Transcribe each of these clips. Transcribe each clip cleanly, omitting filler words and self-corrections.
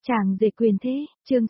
Chàng rể quyền thế, chương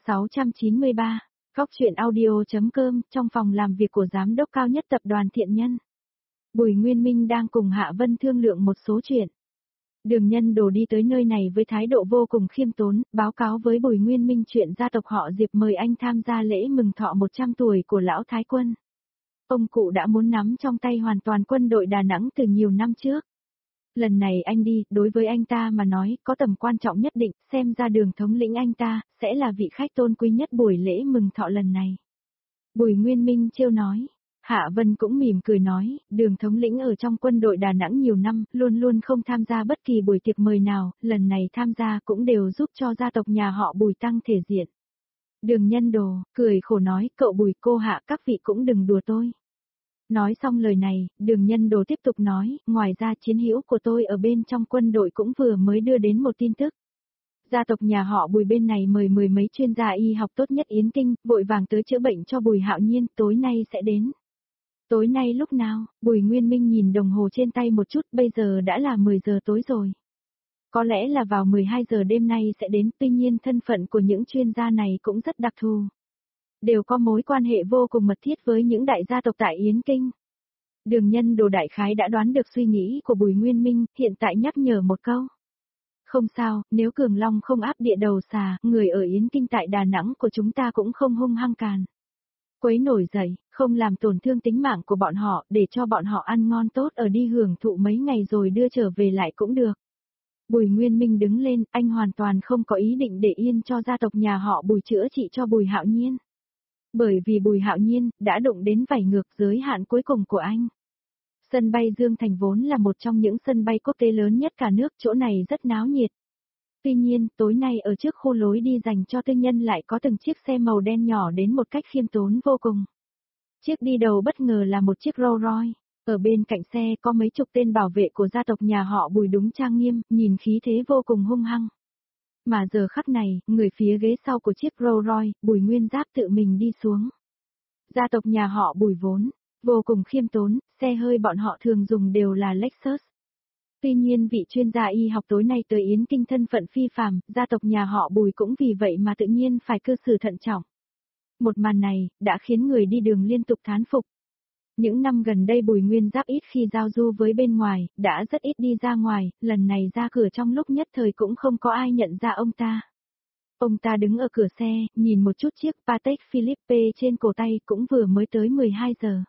693, Góc truyện audio.com, trong phòng làm việc của giám đốc cao nhất tập đoàn Thiện Nhân. Bùi Nguyên Minh đang cùng Hạ Vân thương lượng một số chuyện. Đường Nhân Đồ đi tới nơi này với thái độ vô cùng khiêm tốn, báo cáo với Bùi Nguyên Minh chuyện gia tộc họ Diệp mời anh tham gia lễ mừng thọ 100 tuổi của lão Thái Quân. Ông cụ đã muốn nắm trong tay hoàn toàn quân đội Đà Nẵng từ nhiều năm trước. Lần này anh đi, đối với anh ta mà nói, có tầm quan trọng nhất định, xem ra Đường thống lĩnh anh ta, sẽ là vị khách tôn quý nhất buổi lễ mừng thọ lần này. Bùi Nguyên Minh trêu nói. Hạ Vân cũng mỉm cười nói, Đường thống lĩnh ở trong quân đội Đà Nẵng nhiều năm, luôn luôn không tham gia bất kỳ buổi tiệc mời nào, lần này tham gia cũng đều giúp cho gia tộc nhà họ Bùi tăng thể diện. Đường Nhân Đồ, cười khổ nói, cậu Bùi cô Hạ các vị cũng đừng đùa tôi. Nói xong lời này, Đường Nhân Đồ tiếp tục nói, ngoài ra chiến hữu của tôi ở bên trong quân đội cũng vừa mới đưa đến một tin tức. Gia tộc nhà họ Bùi bên này mời mười mấy chuyên gia y học tốt nhất Yến Kinh, vội vàng tới chữa bệnh cho Bùi Hạo Nhiên, tối nay sẽ đến. Tối nay lúc nào? Bùi Nguyên Minh nhìn đồng hồ trên tay một chút, bây giờ đã là 10 giờ tối rồi. Có lẽ là vào 12 giờ đêm nay sẽ đến, tuy nhiên thân phận của những chuyên gia này cũng rất đặc thù. Đều có mối quan hệ vô cùng mật thiết với những đại gia tộc tại Yến Kinh. Đường Nhân Đồ đại khái đã đoán được suy nghĩ của Bùi Nguyên Minh, hiện tại nhắc nhở một câu. Không sao, nếu Cường Long không áp địa đầu xà, người ở Yến Kinh tại Đà Nẵng của chúng ta cũng không hung hăng càn. Quấy nổi dậy, không làm tổn thương tính mạng của bọn họ, để cho bọn họ ăn ngon tốt ở đi hưởng thụ mấy ngày rồi đưa trở về lại cũng được. Bùi Nguyên Minh đứng lên, anh hoàn toàn không có ý định để yên cho gia tộc nhà họ Bùi chữa trị cho Bùi Hạo Nhiên. Bởi vì Bùi Hạo Nhiên đã đụng đến vảy ngược giới hạn cuối cùng của anh. Sân bay Dương Thành vốn là một trong những sân bay quốc tế lớn nhất cả nước, chỗ này rất náo nhiệt. Tuy nhiên, tối nay ở trước khu lối đi dành cho tư nhân lại có từng chiếc xe màu đen nhỏ đến một cách khiêm tốn vô cùng. Chiếc đi đầu bất ngờ là một chiếc Rolls Royce. Ở bên cạnh xe có mấy chục tên bảo vệ của gia tộc nhà họ Bùi đúng trang nghiêm, nhìn khí thế vô cùng hung hăng. Mà giờ khắc này, người phía ghế sau của chiếc Rolls Royce, Bùi Nguyên Giáp tự mình đi xuống. Gia tộc nhà họ Bùi vốn vô cùng khiêm tốn, xe hơi bọn họ thường dùng đều là Lexus. Tuy nhiên vị chuyên gia y học tối nay tới Yến Kinh thân phận phi phàm, gia tộc nhà họ Bùi cũng vì vậy mà tự nhiên phải cư xử thận trọng. Một màn này, đã khiến người đi đường liên tục thán phục. Những năm gần đây Bùi Nguyên Giáp ít khi giao du với bên ngoài, đã rất ít đi ra ngoài, lần này ra cửa trong lúc nhất thời cũng không có ai nhận ra ông ta. Ông ta đứng ở cửa xe, nhìn một chút chiếc Patek Philippe trên cổ tay cũng vừa mới tới 12 giờ.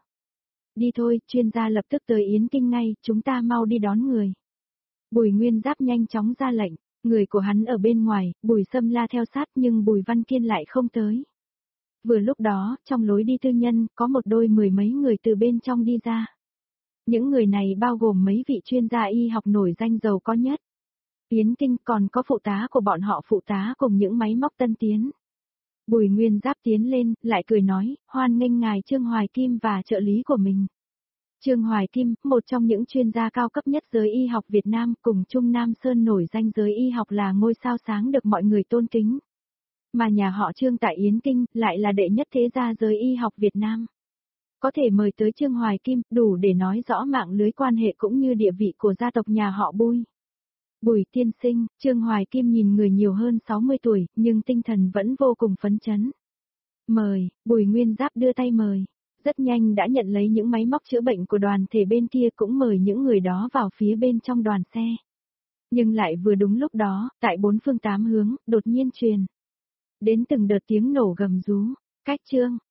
Đi thôi, chuyên gia lập tức tới Yến Kinh ngay, chúng ta mau đi đón người. Bùi Nguyên Giáp nhanh chóng ra lệnh, người của hắn ở bên ngoài, Bùi Sâm La theo sát nhưng Bùi Văn Kiên lại không tới. Vừa lúc đó, trong lối đi tư nhân, có một đôi mười mấy người từ bên trong đi ra. Những người này bao gồm mấy vị chuyên gia y học nổi danh giàu có nhất. Yến Kinh còn có phụ tá của bọn họ phụ tá cùng những máy móc tân tiến. Bùi Nguyên Giáp tiến lên, lại cười nói, hoan nghênh ngài Trương Hoài Kim và trợ lý của mình. Trương Hoài Kim, một trong những chuyên gia cao cấp nhất giới y học Việt Nam, cùng Trung Nam Sơn nổi danh giới y học là ngôi sao sáng được mọi người tôn kính. Mà nhà họ Trương tại Yến Kinh lại là đệ nhất thế gia giới y học Việt Nam. Có thể mời tới Trương Hoài Kim, đủ để nói rõ mạng lưới quan hệ cũng như địa vị của gia tộc nhà họ Bùi. Bùi tiên sinh, Trương Hoài Kim nhìn người nhiều hơn 60 tuổi, nhưng tinh thần vẫn vô cùng phấn chấn. Mời, Bùi Nguyên Giáp đưa tay mời. Rất nhanh đã nhận lấy những máy móc chữa bệnh của đoàn thể bên kia cũng mời những người đó vào phía bên trong đoàn xe. Nhưng lại vừa đúng lúc đó, tại bốn phương tám hướng, đột nhiên truyền đến từng đợt tiếng nổ gầm rú. Cách Trương,